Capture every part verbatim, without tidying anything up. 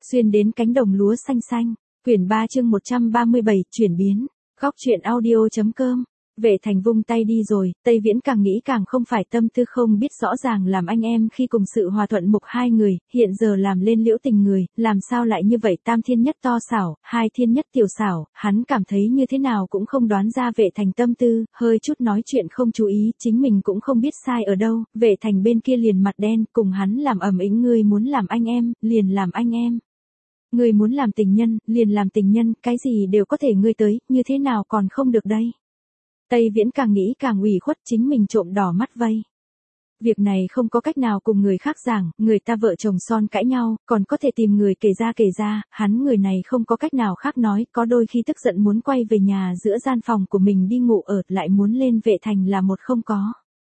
Xuyên đến cánh đồng lúa xanh xanh. Quyển ba chương một trăm ba mươi bảy, chuyển biến. Góc truyện audio.com. Vệ Thành vung tay đi rồi, Tây Viễn càng nghĩ càng không phải tâm tư không biết rõ ràng làm anh em khi cùng sự hòa thuận mục hai người, hiện giờ làm lên liễu tình người, làm sao lại như vậy, tam thiên nhất to xảo, hai thiên nhất tiểu xảo, hắn cảm thấy như thế nào cũng không đoán ra Vệ Thành tâm tư, hơi chút nói chuyện không chú ý, chính mình cũng không biết sai ở đâu, Vệ Thành bên kia liền mặt đen, cùng hắn làm ầm ĩ, ngươi muốn làm anh em, liền làm anh em. Ngươi muốn làm tình nhân, liền làm tình nhân, cái gì đều có thể ngươi tới, như thế nào còn không được đây. Tây Viễn càng nghĩ càng ủy khuất, chính mình trộm đỏ mắt vây. Việc này không có cách nào cùng người khác giảng, người ta vợ chồng son cãi nhau, còn có thể tìm người kể ra kể ra, hắn người này không có cách nào khác nói, có đôi khi tức giận muốn quay về nhà giữa gian phòng của mình đi ngủ ở, lại muốn lên Vệ Thành là một không có.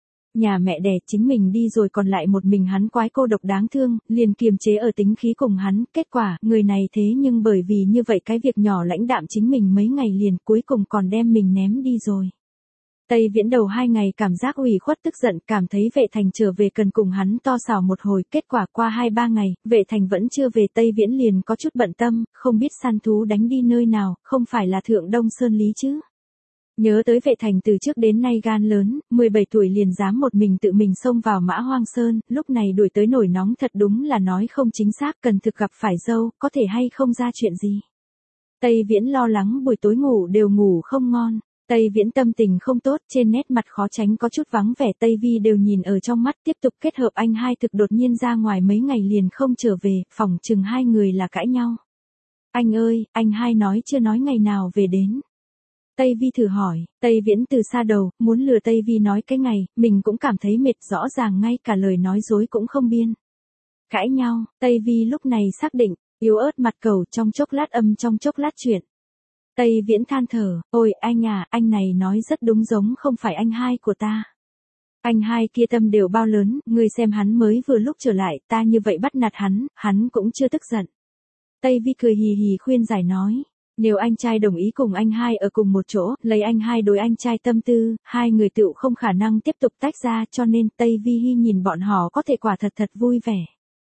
Nhà mẹ đẻ chính mình đi rồi còn lại một mình hắn quái cô độc đáng thương, liền kiềm chế ở tính khí cùng hắn, kết quả, người này thế nhưng bởi vì như vậy cái việc nhỏ lãnh đạm chính mình mấy ngày liền cuối cùng còn đem mình ném đi rồi. Tây Viễn đầu hai ngày cảm giác ủy khuất tức giận, cảm thấy Vệ Thành trở về cần cùng hắn to xảo một hồi, kết quả qua hai ba ngày, Vệ Thành vẫn chưa về, Tây Viễn liền có chút bận tâm, không biết săn thú đánh đi nơi nào, không phải là Thượng Đông Sơn Lý chứ. Nhớ tới Vệ Thành từ trước đến nay gan lớn, mười bảy tuổi liền dám một mình tự mình xông vào Mã Hoang Sơn, lúc này đuổi tới nổi nóng thật đúng là nói không chính xác, cần thực gặp phải dâu, có thể hay không ra chuyện gì. Tây Viễn lo lắng buổi tối ngủ đều ngủ không ngon. Tây Viễn tâm tình không tốt, trên nét mặt khó tránh có chút vắng vẻ, Tây Vi đều nhìn ở trong mắt, tiếp tục kết hợp anh hai thực đột nhiên ra ngoài mấy ngày liền không trở về, phỏng chừng hai người là cãi nhau. Anh ơi, anh hai nói chưa nói ngày nào về đến. Tây Vi thử hỏi, Tây Viễn từ xa đầu, muốn lừa Tây Vi nói cái ngày, mình cũng cảm thấy mệt, rõ ràng ngay cả lời nói dối cũng không biên. Cãi nhau, Tây Vi lúc này xác định, yếu ớt mặt cầu trong chốc lát âm trong chốc lát chuyện. Tây Viễn than thở, ôi anh à, anh này nói rất đúng, giống không phải anh hai của ta. Anh hai kia tâm đều bao lớn, ngươi xem hắn mới vừa lúc trở lại, ta như vậy bắt nạt hắn, hắn cũng chưa tức giận. Tây Vi cười hì hì khuyên giải nói, nếu anh trai đồng ý cùng anh hai ở cùng một chỗ, lấy anh hai đối anh trai tâm tư, hai người tựu không khả năng tiếp tục tách ra, cho nên Tây Vi Hi nhìn bọn họ có thể quả thật thật vui vẻ.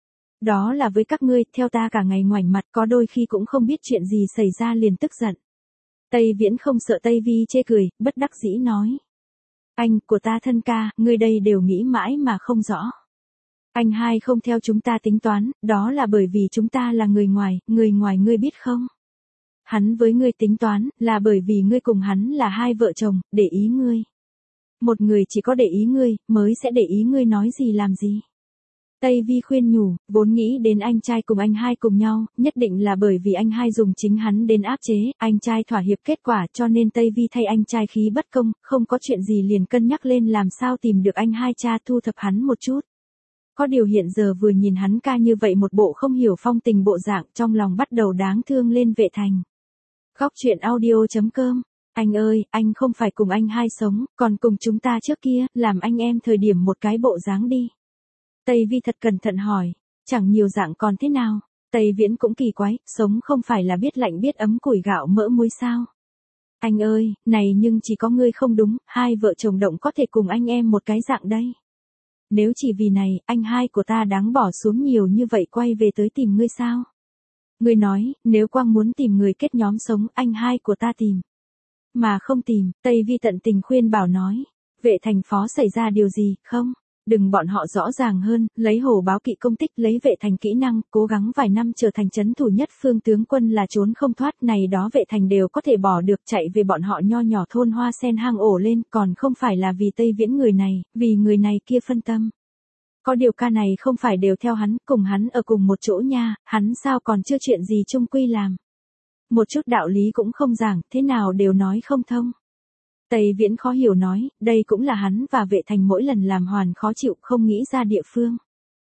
Đó là với các ngươi, theo ta cả ngày ngoảnh mặt, có đôi khi cũng không biết chuyện gì xảy ra liền tức giận. Tây Viễn không sợ Tây Vi chê cười, bất đắc dĩ nói. Anh, của ta thân ca, ngươi đây đều nghĩ mãi mà không rõ. Anh hai không theo chúng ta tính toán, đó là bởi vì chúng ta là người ngoài, người ngoài ngươi biết không? Hắn với ngươi tính toán, là bởi vì ngươi cùng hắn là hai vợ chồng, để ý ngươi. Một người chỉ có để ý ngươi, mới sẽ để ý ngươi nói gì làm gì. Tây Vi khuyên nhủ, vốn nghĩ đến anh trai cùng anh hai cùng nhau, nhất định là bởi vì anh hai dùng chính hắn đến áp chế, anh trai thỏa hiệp kết quả, cho nên Tây Vi thay anh trai khí bất công, không có chuyện gì liền cân nhắc lên làm sao tìm được anh hai cha thu thập hắn một chút. Có điều hiện giờ vừa nhìn hắn ca như vậy một bộ không hiểu phong tình bộ dạng, trong lòng bắt đầu đáng thương lên Vệ Thành. Góc truyện audio.com. Anh ơi, anh không phải cùng anh hai sống, còn cùng chúng ta trước kia, làm anh em thời điểm một cái bộ dáng đi. Tây Vi thật cẩn thận hỏi, chẳng nhiều dạng còn thế nào, Tây Viễn cũng kỳ quái, sống không phải là biết lạnh biết ấm củi gạo mỡ muối sao. Anh ơi, này nhưng chỉ có ngươi không đúng, hai vợ chồng động có thể cùng anh em một cái dạng đây. Nếu chỉ vì này, anh hai của ta đáng bỏ xuống nhiều như vậy quay về tới tìm ngươi sao? Ngươi nói, nếu quang muốn tìm người kết nhóm sống, anh hai của ta tìm. Mà không tìm, Tây Vi tận tình khuyên bảo nói, Vệ Thành phó xảy ra điều gì, không? Đừng bọn họ rõ ràng hơn, lấy hổ báo kỵ công tích, lấy Vệ Thành kỹ năng, cố gắng vài năm trở thành trấn thủ nhất phương tướng quân là trốn không thoát, này đó Vệ Thành đều có thể bỏ được, chạy về bọn họ nho nhỏ thôn hoa sen hang ổ lên, còn không phải là vì Tây Viễn người này, vì người này kia phân tâm. Có điều ca này không phải đều theo hắn, cùng hắn ở cùng một chỗ nha, hắn sao còn chưa chuyện gì chung quy làm. Một chút đạo lý cũng không giảng, thế nào đều nói không thông. Tây Viễn khó hiểu nói, đây cũng là hắn và Vệ Thành mỗi lần làm hoàn khó chịu, không nghĩ ra địa phương.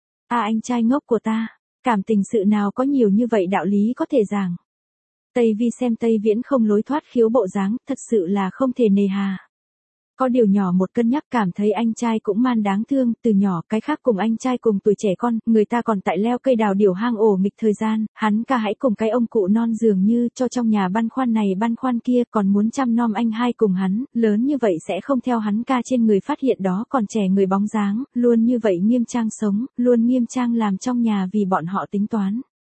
À anh trai ngốc của ta, cảm tình sự nào có nhiều như vậy đạo lý có thể giảng. Tây Vi xem Tây Viễn không lối thoát khiếu bộ dáng, thật sự là không thể nề hà. Có điều nhỏ một cân nhắc cảm thấy anh trai cũng man đáng thương, từ nhỏ cái khác cùng anh trai cùng tuổi trẻ con, người ta còn tại leo cây đào điểu hang ổ nghịch thời gian, hắn ca hãy cùng cái ông cụ non dường như cho trong nhà băn khoăn này băn khoăn kia, còn muốn chăm nom anh hai cùng hắn, lớn như vậy sẽ không theo hắn ca trên người phát hiện đó còn trẻ người bóng dáng, luôn như vậy nghiêm trang sống, luôn nghiêm trang làm trong nhà vì bọn họ tính toán.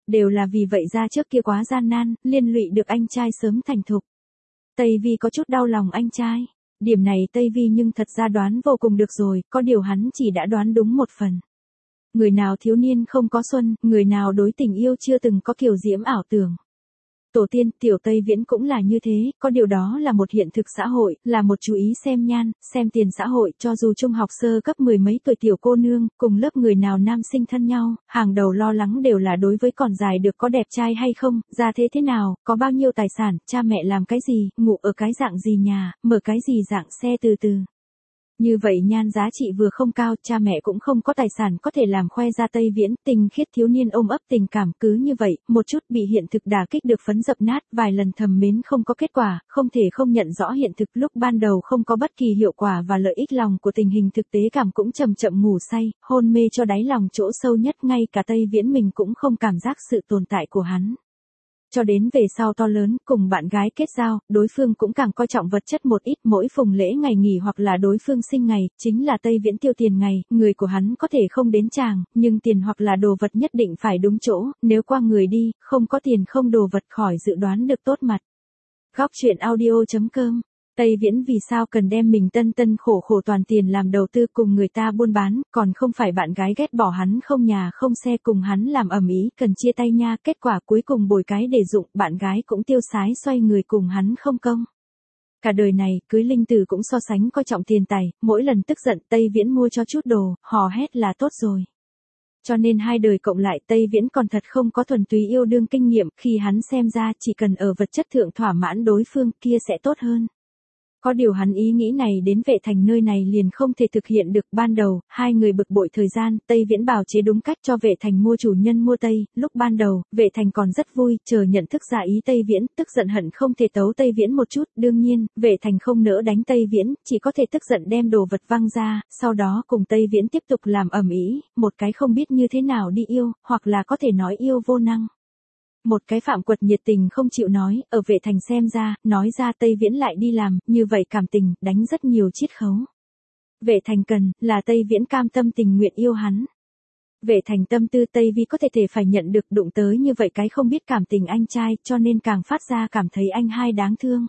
Đều là vì vậy ra trước kia quá gian nan, liên lụy được anh trai sớm thành thục. Tây Vi có chút đau lòng anh trai. Điểm này Tây Vi nhưng thật ra đoán vô cùng được rồi, có điều hắn chỉ đã đoán đúng một phần. Người nào thiếu niên không có xuân, người nào đối tình yêu chưa từng có kiều diễm ảo tưởng. Tổ tiên, tiểu Tây Viễn cũng là như thế, có điều đó là một hiện thực xã hội, là một chú ý xem nhan, xem tiền xã hội, cho dù trung học sơ cấp mười mấy tuổi tiểu cô nương, cùng lớp người nào nam sinh thân nhau, hàng đầu lo lắng đều là đối với còn dài được có đẹp trai hay không, ra thế thế nào, có bao nhiêu tài sản, cha mẹ làm cái gì, ngủ ở cái dạng gì nhà, mở cái gì dạng xe từ từ. Như vậy nhan giá trị vừa không cao, cha mẹ cũng không có tài sản có thể làm khoe ra. Tây Viễn, tình khiết thiếu niên ôm ấp tình cảm, cứ như vậy, một chút bị hiện thực đả kích được phấn dập nát, vài lần thầm mến không có kết quả, không thể không nhận rõ hiện thực lúc ban đầu không có bất kỳ hiệu quả và lợi ích lòng của tình hình thực tế cảm cũng chậm chậm ngủ say, hôn mê cho đáy lòng chỗ sâu nhất, ngay cả Tây Viễn mình cũng không cảm giác sự tồn tại của hắn. Cho đến về sau to lớn, cùng bạn gái kết giao, đối phương cũng càng coi trọng vật chất một ít, mỗi phùng lễ ngày nghỉ hoặc là đối phương sinh ngày, chính là Tây Viễn tiêu tiền ngày, người của hắn có thể không đến chàng, nhưng tiền hoặc là đồ vật nhất định phải đúng chỗ, nếu qua người đi, không có tiền không đồ vật khỏi dự đoán được tốt mặt. Góc truyện audio chấm com. Tây Viễn vì sao cần đem mình tân tân khổ khổ toàn tiền làm đầu tư cùng người ta buôn bán, còn không phải bạn gái ghét bỏ hắn không nhà không xe cùng hắn làm ầm ĩ, cần chia tay nha, kết quả cuối cùng bồi cái để dụng, bạn gái cũng tiêu sái xoay người cùng hắn không công. Cả đời này, cưới Linh Tử cũng so sánh coi trọng tiền tài, mỗi lần tức giận Tây Viễn mua cho chút đồ, hò hét là tốt rồi. Cho nên hai đời cộng lại Tây Viễn còn thật không có thuần túy yêu đương kinh nghiệm, khi hắn xem ra chỉ cần ở vật chất thượng thỏa mãn đối phương kia sẽ tốt hơn. Có điều hắn ý nghĩ này đến Vệ Thành nơi này liền không thể thực hiện được. Ban đầu, hai người bực bội thời gian, Tây Viễn bào chế đúng cách cho Vệ Thành mua chủ nhân mua Tây, lúc ban đầu, Vệ Thành còn rất vui, chờ nhận thức ra ý Tây Viễn, tức giận hận không thể tấu Tây Viễn một chút, đương nhiên, Vệ Thành không nỡ đánh Tây Viễn, chỉ có thể tức giận đem đồ vật văng ra, sau đó cùng Tây Viễn tiếp tục làm ầm ĩ, một cái không biết như thế nào đi yêu, hoặc là có thể nói yêu vô năng. Một cái phạm quật nhiệt tình không chịu nói, ở Vệ Thành xem ra, nói ra Tây Viễn lại đi làm, như vậy cảm tình, đánh rất nhiều chiết khấu. Vệ Thành cần, là Tây Viễn cam tâm tình nguyện yêu hắn. Vệ Thành tâm tư Tây Vi có thể thể phải nhận được, đụng tới như vậy cái không biết cảm tình anh trai, cho nên càng phát ra cảm thấy anh hai đáng thương.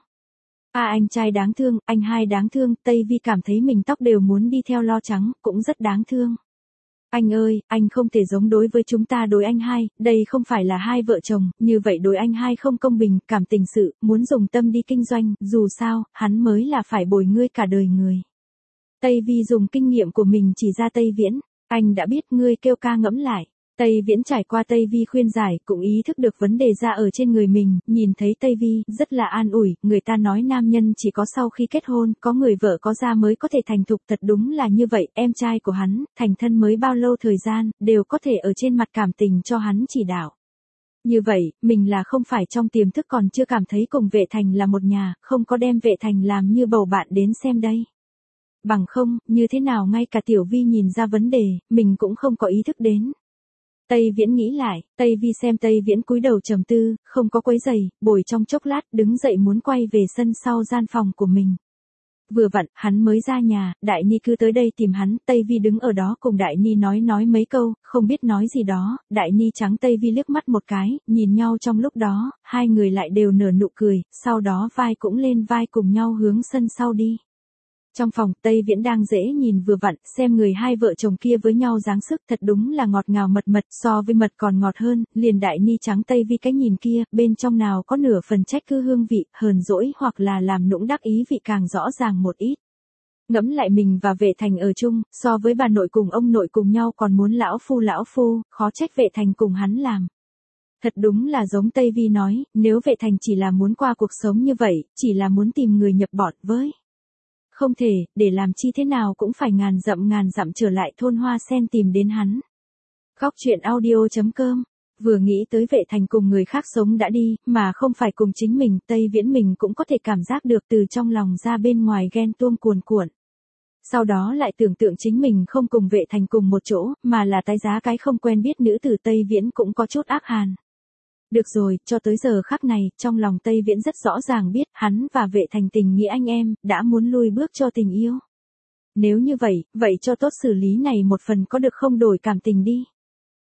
À anh trai đáng thương, anh hai đáng thương, Tây Vi cảm thấy mình tóc đều muốn đi theo lo trắng, cũng rất đáng thương. Anh ơi, anh không thể giống đối với chúng ta đối anh hai, đây không phải là hai vợ chồng, như vậy đối anh hai không công bình, cảm tình sự, muốn dùng tâm đi kinh doanh, dù sao, hắn mới là phải bồi ngươi cả đời người. Tây Vi dùng kinh nghiệm của mình chỉ ra Tây Viễn, anh đã biết ngươi kêu ca ngẫm lại. Tây Viễn trải qua Tây Vi khuyên giải, cũng ý thức được vấn đề ra ở trên người mình, nhìn thấy Tây Vi, rất là an ủi, người ta nói nam nhân chỉ có sau khi kết hôn, có người vợ có gia mới có thể thành thục, thật đúng là như vậy, em trai của hắn, thành thân mới bao lâu thời gian, đều có thể ở trên mặt cảm tình cho hắn chỉ đạo. Như vậy, mình là không phải trong tiềm thức còn chưa cảm thấy cùng Vệ Thành là một nhà, không có đem Vệ Thành làm như bầu bạn đến xem đây. Bằng không, như thế nào ngay cả Tiểu Vi nhìn ra vấn đề, mình cũng không có ý thức đến. Tây Viễn nghĩ lại, Tây Vi xem Tây Viễn cúi đầu trầm tư, không có quấy giày, bồi trong chốc lát, đứng dậy muốn quay về sân sau gian phòng của mình. Vừa vặn, hắn mới ra nhà, Đại Ni cứ tới đây tìm hắn, Tây Vi đứng ở đó cùng Đại Ni nói nói mấy câu, không biết nói gì đó, Đại Ni trắng Tây Vi liếc mắt một cái, nhìn nhau trong lúc đó, hai người lại đều nở nụ cười, sau đó vai cũng lên vai cùng nhau hướng sân sau đi. Trong phòng, Tây Viễn đang dễ nhìn vừa vặn, xem người hai vợ chồng kia với nhau dáng sức thật đúng là ngọt ngào mật mật, so với mật còn ngọt hơn, liền Đại Ni trắng Tây Vi cái nhìn kia, bên trong nào có nửa phần trách cứ hương vị, hờn dỗi hoặc là làm nũng đắc ý vị càng rõ ràng một ít. Ngẫm lại mình và Vệ Thành ở chung, so với bà nội cùng ông nội cùng nhau còn muốn lão phu lão phu, khó trách Vệ Thành cùng hắn làm. Thật đúng là giống Tây Vi nói, nếu Vệ Thành chỉ là muốn qua cuộc sống như vậy, chỉ là muốn tìm người nhập bọn với. Không thể, để làm chi thế nào cũng phải ngàn dặm ngàn dặm trở lại thôn Hoa Sen tìm đến hắn. Góc truyện audio chấm com. Vừa nghĩ tới Vệ Thành cùng người khác sống đã đi, mà không phải cùng chính mình, Tây Viễn mình cũng có thể cảm giác được từ trong lòng ra bên ngoài ghen tuông cuồn cuộn. Sau đó lại tưởng tượng chính mình không cùng Vệ Thành cùng một chỗ, mà là tái giá cái không quen biết nữ tử, Tây Viễn cũng có chút ác hàn. Được rồi, cho tới giờ khắc này, trong lòng Tây Viễn rất rõ ràng biết, hắn và Vệ Thành tình nghĩa anh em, đã muốn lui bước cho tình yêu. Nếu như vậy, vậy cho tốt xử lý này một phần có được không, đổi cảm tình đi.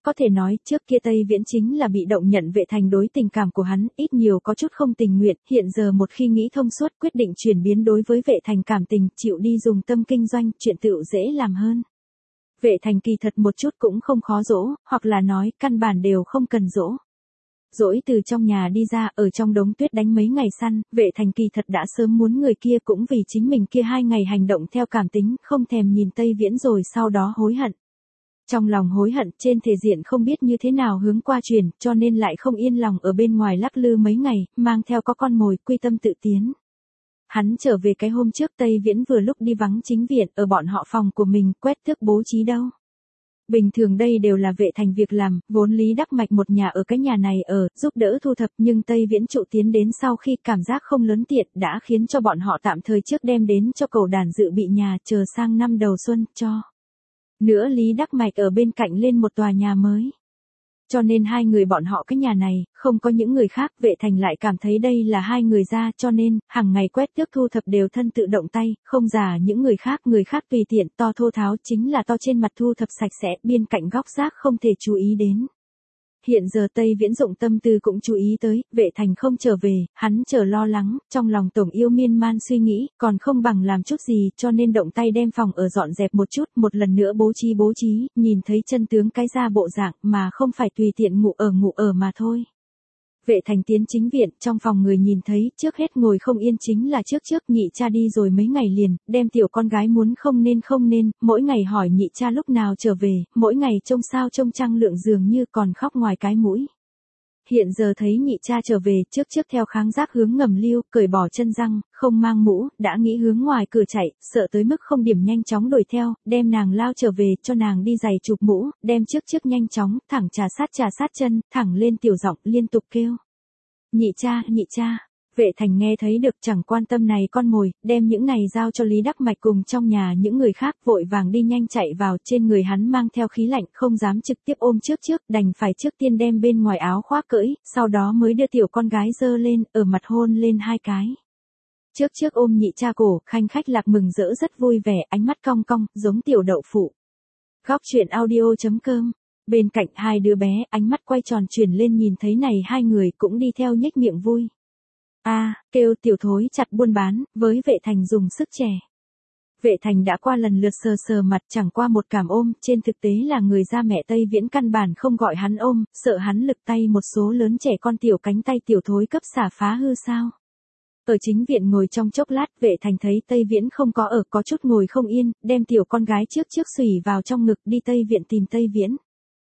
Có thể nói, trước kia Tây Viễn chính là bị động nhận Vệ Thành đối tình cảm của hắn, ít nhiều có chút không tình nguyện, hiện giờ một khi nghĩ thông suốt quyết định chuyển biến đối với Vệ Thành cảm tình, chịu đi dùng tâm kinh doanh, chuyện tựu dễ làm hơn. Vệ Thành kỳ thật một chút cũng không khó dỗ, hoặc là nói, căn bản đều không cần dỗ. Dỗi từ trong nhà đi ra, ở trong đống tuyết đánh mấy ngày săn, Vệ Thành kỳ thật đã sớm muốn người kia cũng vì chính mình kia hai ngày hành động theo cảm tính, không thèm nhìn Tây Viễn rồi sau đó hối hận. Trong lòng hối hận, trên thể diện không biết như thế nào hướng qua truyền, cho nên lại không yên lòng ở bên ngoài lắc lư mấy ngày, mang theo có con mồi, quy tâm tự tiến. Hắn trở về cái hôm trước Tây Viễn vừa lúc đi vắng chính viện, ở bọn họ phòng của mình, quét tước bố trí đâu. Bình thường đây đều là Vệ Thành việc làm, vốn Lý Đắc Mạch một nhà ở cái nhà này ở, giúp đỡ thu thập, nhưng Tây Viễn trụ tiến đến sau khi cảm giác không lớn tiện, đã khiến cho bọn họ tạm thời trước đem đến cho cầu đàn dự bị nhà, chờ sang năm đầu xuân, cho. Nữa Lý Đắc Mạch ở bên cạnh lên một tòa nhà mới. Cho nên hai người bọn họ cái nhà này, không có những người khác, Vệ Thành lại cảm thấy đây là hai người ra, cho nên, hàng ngày quét tước thu thập đều thân tự động tay, không giả những người khác, người khác tùy tiện, to thô tháo chính là to trên mặt thu thập sạch sẽ, biên cạnh góc rác không thể chú ý đến. Hiện giờ Tây Viễn dụng tâm tư cũng chú ý tới, Vệ Thành không trở về, hắn chờ lo lắng, trong lòng tổng yêu miên man suy nghĩ, còn không bằng làm chút gì, cho nên động tay đem phòng ở dọn dẹp một chút, một lần nữa bố trí bố trí, nhìn thấy chân tướng cái ra bộ dạng, mà không phải tùy tiện ngủ ở ngủ ở mà thôi. Vệ Thành tiến chính viện, trong phòng người nhìn thấy, trước hết ngồi không yên chính là trước trước nhị cha đi rồi mấy ngày liền, đem tiểu con gái muốn không nên không nên, mỗi ngày hỏi nhị cha lúc nào trở về, mỗi ngày trông sao trông trăng lượng dường như còn khóc ngoài cái mũi. Hiện giờ thấy nhị cha trở về, trước trước theo kháng giác hướng ngầm lưu, cởi bỏ chân răng, không mang mũ, đã nghĩ hướng ngoài cửa chạy, sợ tới mức không điểm nhanh chóng đuổi theo, đem nàng lao trở về, cho nàng đi giày chụp mũ, đem trước trước nhanh chóng, thẳng trà sát trà sát chân, thẳng lên tiểu giọng liên tục kêu. Nhị cha, nhị cha. Vệ Thành nghe thấy được chẳng quan tâm này con mồi, đem những này giao cho Lý Đắc Mạch cùng trong nhà những người khác, vội vàng đi nhanh chạy vào, trên người hắn mang theo khí lạnh, không dám trực tiếp ôm trước trước, đành phải trước tiên đem bên ngoài áo khoác cởi, sau đó mới đưa tiểu con gái dơ lên, ở mặt hôn lên hai cái. Trước trước ôm nhị cha cổ, khanh khách lạc mừng rỡ rất vui vẻ, ánh mắt cong cong, giống tiểu đậu phụ. Góc truyện audio chấm com. Bên cạnh hai đứa bé, ánh mắt quay tròn chuyển lên nhìn thấy này hai người cũng đi theo nhếch miệng vui. A, à, kêu tiểu thối chặt buôn bán, với Vệ Thành dùng sức trẻ. Vệ Thành đã qua lần lượt sờ sờ mặt chẳng qua một cảm ôm, trên thực tế là người da mẹ Tây Viễn căn bản không gọi hắn ôm, sợ hắn lực tay một số lớn trẻ con tiểu cánh tay tiểu thối cấp xả phá hư sao. Ở chính viện ngồi trong chốc lát, Vệ Thành thấy Tây Viễn không có ở, có chút ngồi không yên, đem tiểu con gái trước trước xùy vào trong ngực đi Tây viện tìm Tây Viễn.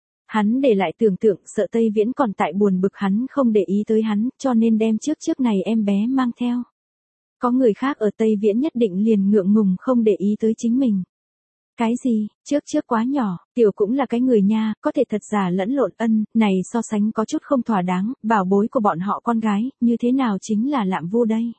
Hắn để lại tưởng tượng, sợ Tây Viễn còn tại buồn bực hắn không để ý tới hắn, cho nên đem trước trước này em bé mang theo. Có người khác ở Tây Viễn nhất định liền ngượng ngùng không để ý tới chính mình. Cái gì, trước trước quá nhỏ, tiểu cũng là cái người nha, có thể thật giả lẫn lộn ân, này so sánh có chút không thỏa đáng, bảo bối của bọn họ con gái, như thế nào chính là Lạm Vu đây.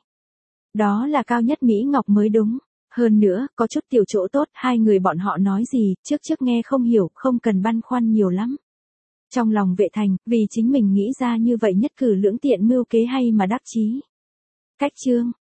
Đó là cao nhất Mỹ Ngọc mới đúng. Hơn nữa, có chút tiểu chỗ tốt, hai người bọn họ nói gì, trước trước nghe không hiểu, không cần băn khoăn nhiều lắm. Trong lòng Vệ Thành, vì chính mình nghĩ ra như vậy nhất cử lưỡng tiện mưu kế hay mà đắc chí. Cách chương.